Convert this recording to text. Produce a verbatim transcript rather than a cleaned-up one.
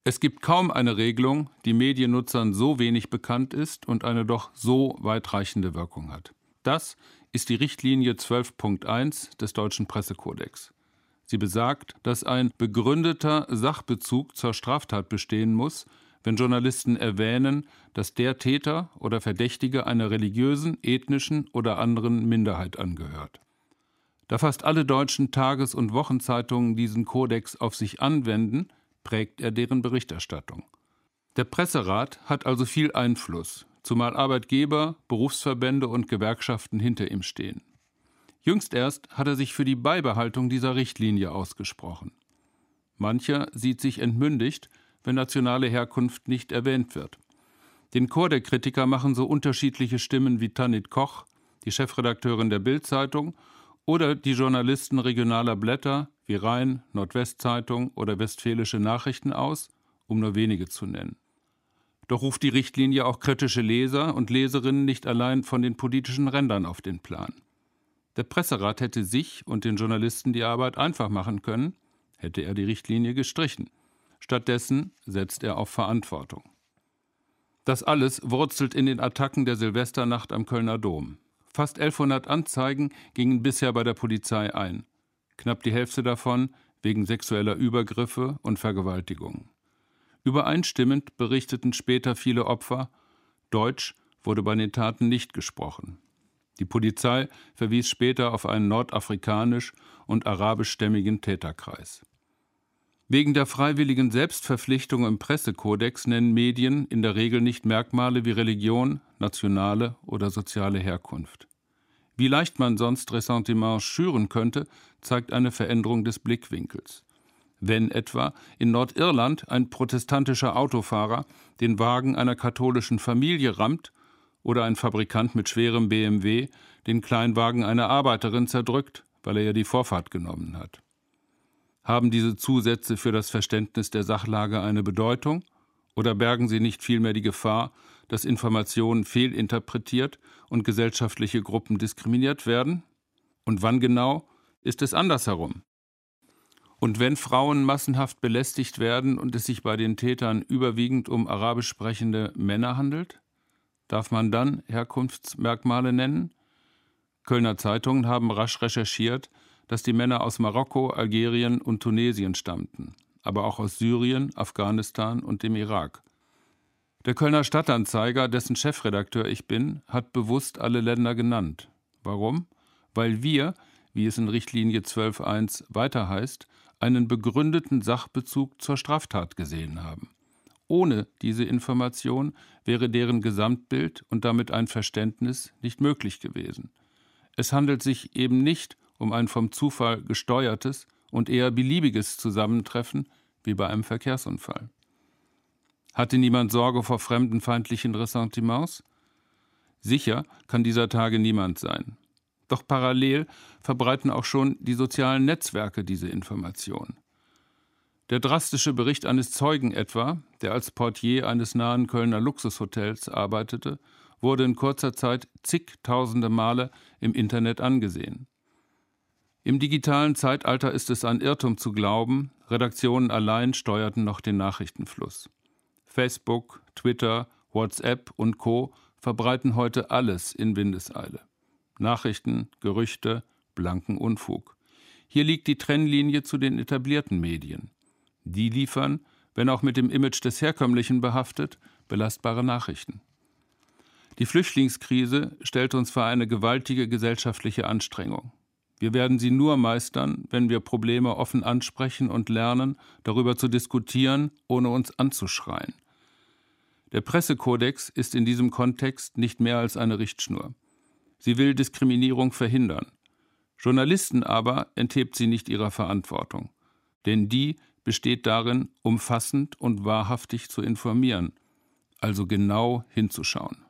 Es gibt kaum eine Regelung, die Mediennutzern so wenig bekannt ist und eine doch so weitreichende Wirkung hat. Das ist die Richtlinie zwölf Punkt eins des Deutschen Pressekodex. Sie besagt, dass ein begründeter Sachbezug zur Straftat bestehen muss, wenn Journalisten erwähnen, dass der Täter oder Verdächtige einer religiösen, ethnischen oder anderen Minderheit angehört. Da fast alle deutschen Tages- und Wochenzeitungen diesen Kodex auf sich anwenden, prägt er deren Berichterstattung. Der Presserat hat also viel Einfluss, zumal Arbeitgeber, Berufsverbände und Gewerkschaften hinter ihm stehen. Jüngst erst hat er sich für die Beibehaltung dieser Richtlinie ausgesprochen. Mancher sieht sich entmündigt, wenn nationale Herkunft nicht erwähnt wird. Den Chor der Kritiker machen so unterschiedliche Stimmen wie Tanit Koch, die Chefredakteurin der Bild-Zeitung, oder die Journalisten regionaler Blätter wie Rhein, Nordwestzeitung oder Westfälische Nachrichten aus, um nur wenige zu nennen. Doch ruft die Richtlinie auch kritische Leser und Leserinnen nicht allein von den politischen Rändern auf den Plan. Der Presserat hätte sich und den Journalisten die Arbeit einfach machen können, hätte er die Richtlinie gestrichen. Stattdessen setzt er auf Verantwortung. Das alles wurzelt in den Attacken der Silvesternacht am Kölner Dom. Fast elfhundert Anzeigen gingen bisher bei der Polizei ein. Knapp die Hälfte davon wegen sexueller Übergriffe und Vergewaltigungen. Übereinstimmend berichteten später viele Opfer, Deutsch wurde bei den Taten nicht gesprochen. Die Polizei verwies später auf einen nordafrikanisch- und arabischstämmigen Täterkreis. Wegen der freiwilligen Selbstverpflichtung im Pressekodex nennen Medien in der Regel nicht Merkmale wie Religion, nationale oder soziale Herkunft. Wie leicht man sonst Ressentiments schüren könnte, zeigt eine Veränderung des Blickwinkels. Wenn etwa in Nordirland ein protestantischer Autofahrer den Wagen einer katholischen Familie rammt oder ein Fabrikant mit schwerem B M W den Kleinwagen einer Arbeiterin zerdrückt, weil er ihr die Vorfahrt genommen hat. Haben diese Zusätze für das Verständnis der Sachlage eine Bedeutung oder bergen sie nicht vielmehr die Gefahr, dass Informationen fehlinterpretiert und gesellschaftliche Gruppen diskriminiert werden? Und wann genau ist es andersherum? Und wenn Frauen massenhaft belästigt werden und es sich bei den Tätern überwiegend um arabisch sprechende Männer handelt? Darf man dann Herkunftsmerkmale nennen? Kölner Zeitungen haben rasch recherchiert, dass die Männer aus Marokko, Algerien und Tunesien stammten, aber auch aus Syrien, Afghanistan und dem Irak. Der Kölner Stadtanzeiger, dessen Chefredakteur ich bin, hat bewusst alle Länder genannt. Warum? Weil wir, wie es in Richtlinie zwölf Punkt eins weiter heißt, einen begründeten Sachbezug zur Straftat gesehen haben. Ohne diese Information wäre deren Gesamtbild und damit ein Verständnis nicht möglich gewesen. Es handelt sich eben nicht um ein vom Zufall gesteuertes und eher beliebiges Zusammentreffen wie bei einem Verkehrsunfall. Hatte niemand Sorge vor fremdenfeindlichen Ressentiments? Sicher kann dieser Tage niemand sein. Doch parallel verbreiten auch schon die sozialen Netzwerke diese Information. Der drastische Bericht eines Zeugen etwa, der als Portier eines nahen Kölner Luxushotels arbeitete, wurde in kurzer Zeit zigtausende Male im Internet angesehen. Im digitalen Zeitalter ist es ein Irrtum zu glauben, Redaktionen allein steuerten noch den Nachrichtenfluss. Facebook, Twitter, WhatsApp und Co. verbreiten heute alles in Windeseile. Nachrichten, Gerüchte, blanken Unfug. Hier liegt die Trennlinie zu den etablierten Medien. Die liefern, wenn auch mit dem Image des Herkömmlichen behaftet, belastbare Nachrichten. Die Flüchtlingskrise stellt uns vor eine gewaltige gesellschaftliche Anstrengung. Wir werden sie nur meistern, wenn wir Probleme offen ansprechen und lernen, darüber zu diskutieren, ohne uns anzuschreien. Der Pressekodex ist in diesem Kontext nicht mehr als eine Richtschnur. Sie will Diskriminierung verhindern. Journalisten aber enthebt sie nicht ihrer Verantwortung. Denn die besteht darin, umfassend und wahrhaftig zu informieren, also genau hinzuschauen.